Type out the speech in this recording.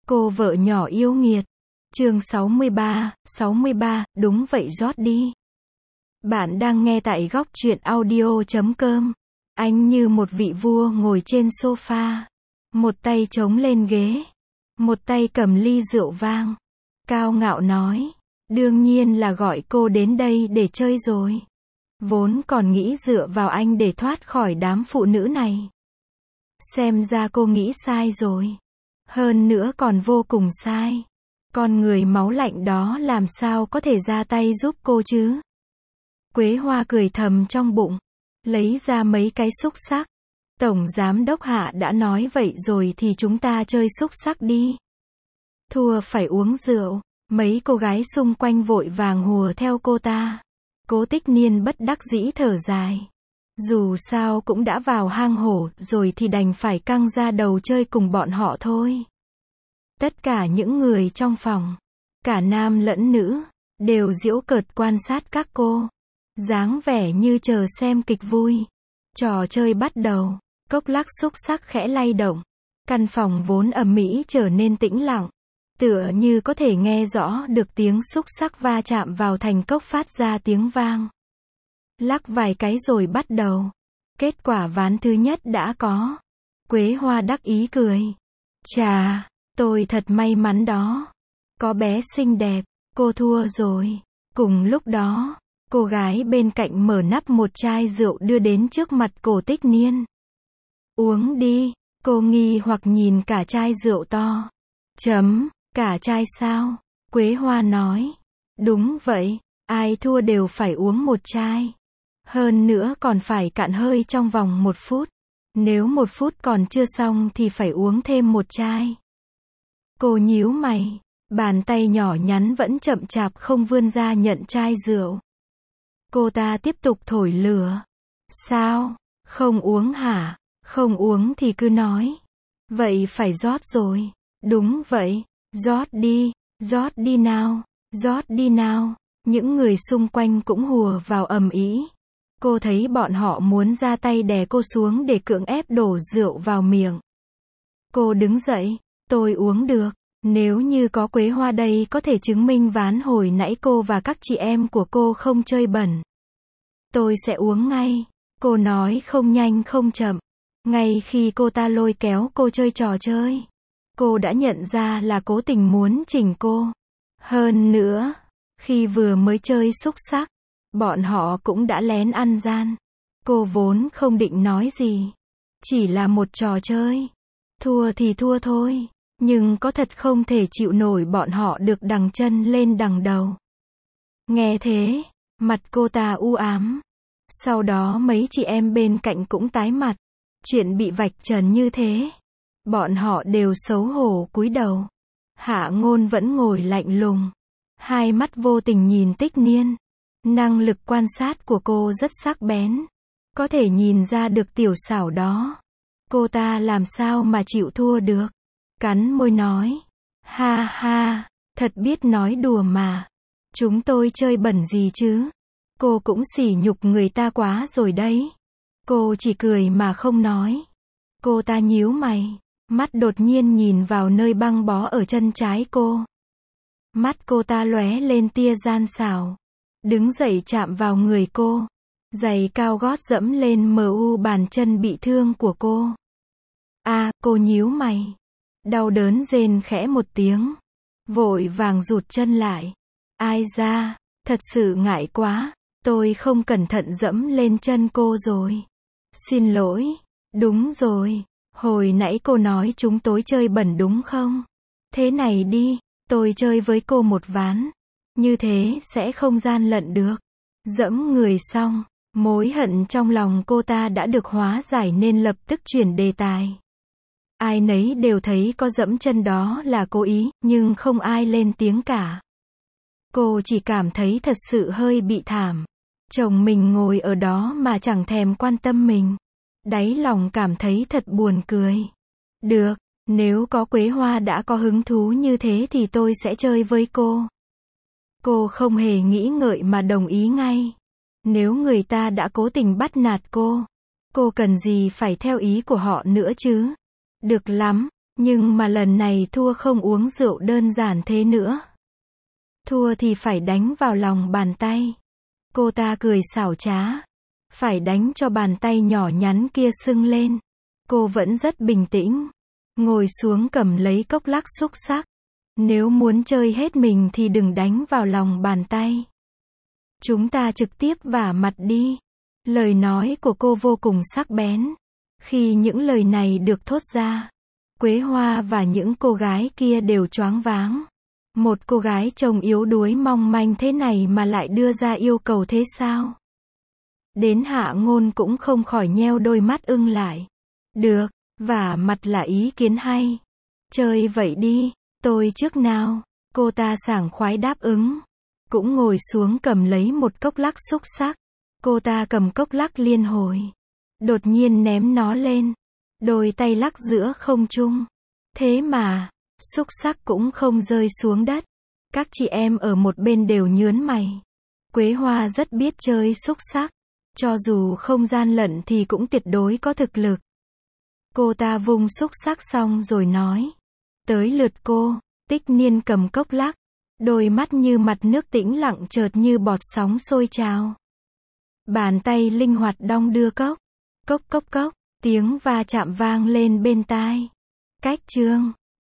Cô vợ nhỏ yêu nghiệt. Chương 63, đúng vậy rót đi. Bạn đang nghe tại góc truyện audio.com. Anh như một vị vua ngồi trên sofa. Một tay chống lên ghế. Một tay cầm ly rượu vang. Cao ngạo nói. Đương nhiên là gọi cô đến đây để chơi rồi. Vốn còn nghĩ dựa vào anh để thoát khỏi đám phụ nữ này. Xem ra cô nghĩ sai rồi. Hơn nữa còn vô cùng sai. Con người máu lạnh đó làm sao có thể ra tay giúp cô chứ? Quế Hoa cười thầm trong bụng. Lấy ra mấy cái xúc xắc. Tổng giám đốc Hạ đã nói vậy rồi thì chúng ta chơi xúc xắc đi. Thua phải uống rượu. Mấy cô gái xung quanh vội vàng hùa theo cô ta. Cố Tích Niên bất đắc dĩ thở dài. Dù sao cũng đã vào hang hổ rồi thì đành phải căng ra đầu chơi cùng bọn họ thôi. Tất cả những người trong phòng, cả nam lẫn nữ, đều giễu cợt quan sát các cô. Dáng vẻ như chờ xem kịch vui. Trò chơi bắt đầu, cốc lắc xúc xắc khẽ lay động. Căn phòng vốn ầm ĩ trở nên tĩnh lặng. Tựa như có thể nghe rõ được tiếng xúc xắc va chạm vào thành cốc phát ra tiếng vang. Lắc vài cái rồi bắt đầu. Kết quả ván thứ nhất đã có. Quế Hoa đắc ý cười. Chà, tôi thật may mắn đó. Có bé xinh đẹp, cô thua rồi. Cùng lúc đó, cô gái bên cạnh mở nắp một chai rượu đưa đến trước mặt Cổ Tích Niên. Uống đi, cô nghi hoặc nhìn cả chai rượu to. Cả chai sao? Quế Hoa nói. Đúng vậy, ai thua đều phải uống một chai. Hơn nữa còn phải cạn hơi trong vòng 1 phút. Nếu 1 phút còn chưa xong thì phải uống thêm một chai. Cô nhíu mày. Bàn tay nhỏ nhắn vẫn chậm chạp không vươn ra nhận chai rượu. Cô ta tiếp tục thổi lửa. Sao? Không uống hả? Không uống thì cứ nói. Vậy phải rót rồi. Đúng vậy. Rót đi nào. Rót đi nào. Những người xung quanh cũng hùa vào ầm ĩ. Cô thấy bọn họ muốn ra tay đè cô xuống để cưỡng ép đổ rượu vào miệng. Cô đứng dậy. Tôi uống được. Nếu như có Quế Hoa đây có thể chứng minh ván hồi nãy cô và các chị em của cô không chơi bẩn. Tôi sẽ uống ngay. Cô nói không nhanh không chậm. Ngay khi cô ta lôi kéo cô chơi trò chơi, cô đã nhận ra là cố tình muốn chỉnh cô. Hơn nữa, khi vừa mới chơi xúc xắc, bọn họ cũng đã lén ăn gian. Cô vốn không định nói gì. Chỉ là một trò chơi. Thua thì thua thôi. Nhưng có thật không thể chịu nổi bọn họ được đằng chân lên đằng đầu. Nghe thế, mặt cô ta u ám. Sau đó mấy chị em bên cạnh cũng tái mặt. Chuyện bị vạch trần như thế. Bọn họ đều xấu hổ cúi đầu. Hạ Ngôn vẫn ngồi lạnh lùng. Hai mắt vô tình nhìn Tích Niên. Năng lực quan sát của cô rất sắc bén. Có thể nhìn ra được tiểu xảo đó. Cô ta làm sao mà chịu thua được. Cắn môi nói. Ha ha, thật biết nói đùa mà. Chúng tôi chơi bẩn gì chứ? Cô cũng sỉ nhục người ta quá rồi đấy. Cô chỉ cười mà không nói. Cô ta nhíu mày. Mắt đột nhiên nhìn vào nơi băng bó ở chân trái cô. Mắt cô ta lóe lên tia gian xảo. Đứng dậy chạm vào người cô. Giày cao gót dẫm lên bàn chân bị thương của cô. Cô nhíu mày. Đau đớn rên khẽ một tiếng. Vội vàng rụt chân lại. Ai da, thật sự ngại quá. Tôi không cẩn thận dẫm lên chân cô rồi. Xin lỗi. Đúng rồi. Hồi nãy cô nói chúng tôi chơi bẩn đúng không? Thế này đi, tôi chơi với cô một ván. Như thế sẽ không gian lận được. Dẫm người xong, mối hận trong lòng cô ta đã được hóa giải nên lập tức chuyển đề tài. Ai nấy đều thấy có dẫm chân đó là cố ý, nhưng không ai lên tiếng cả. Cô chỉ cảm thấy thật sự hơi bị thảm. Chồng mình ngồi ở đó mà chẳng thèm quan tâm mình. Đáy lòng cảm thấy thật buồn cười. Được, nếu có Quế Hoa đã có hứng thú như thế thì tôi sẽ chơi với cô. Cô không hề nghĩ ngợi mà đồng ý ngay. Nếu người ta đã cố tình bắt nạt cô cần gì phải theo ý của họ nữa chứ? Được lắm, Nhưng mà lần này thua không uống rượu đơn giản thế nữa. Thua thì phải đánh vào lòng bàn tay. Cô ta cười xảo trá. Phải đánh cho bàn tay nhỏ nhắn kia sưng lên. Cô vẫn rất bình tĩnh. Ngồi xuống cầm lấy cốc lắc xúc xắc. Nếu muốn chơi hết mình thì đừng đánh vào lòng bàn tay. Chúng ta trực tiếp vả mặt đi. Lời nói của cô vô cùng sắc bén. Khi những lời này được thốt ra, Quế Hoa và những cô gái kia đều choáng váng. Một cô gái trông yếu đuối mong manh thế này mà lại đưa ra yêu cầu thế sao? Đến Hạ Ngôn cũng không khỏi nheo đôi mắt ưng lại. Được, vả mặt là ý kiến hay. Chơi vậy đi, tôi trước nào. Cô ta sảng khoái đáp ứng. Cũng ngồi xuống cầm lấy một cốc lắc xúc xắc. Cô ta cầm cốc lắc liên hồi. Đột nhiên ném nó lên. Đôi tay lắc giữa không trung. Thế mà, xúc xắc cũng không rơi xuống đất. Các chị em ở một bên đều nhớn mày. Quế Hoa rất biết chơi xúc xắc. Cho dù không gian lận thì cũng tuyệt đối có thực lực. Cô ta vung xúc xắc xong rồi nói. Tới lượt cô. Tích Niên cầm cốc lắc. Đôi mắt như mặt nước tĩnh lặng chợt như bọt sóng sôi trào. Bàn tay linh hoạt đong đưa cốc. Cốc cốc cốc. Tiếng va chạm vang lên bên tai. Cách chương.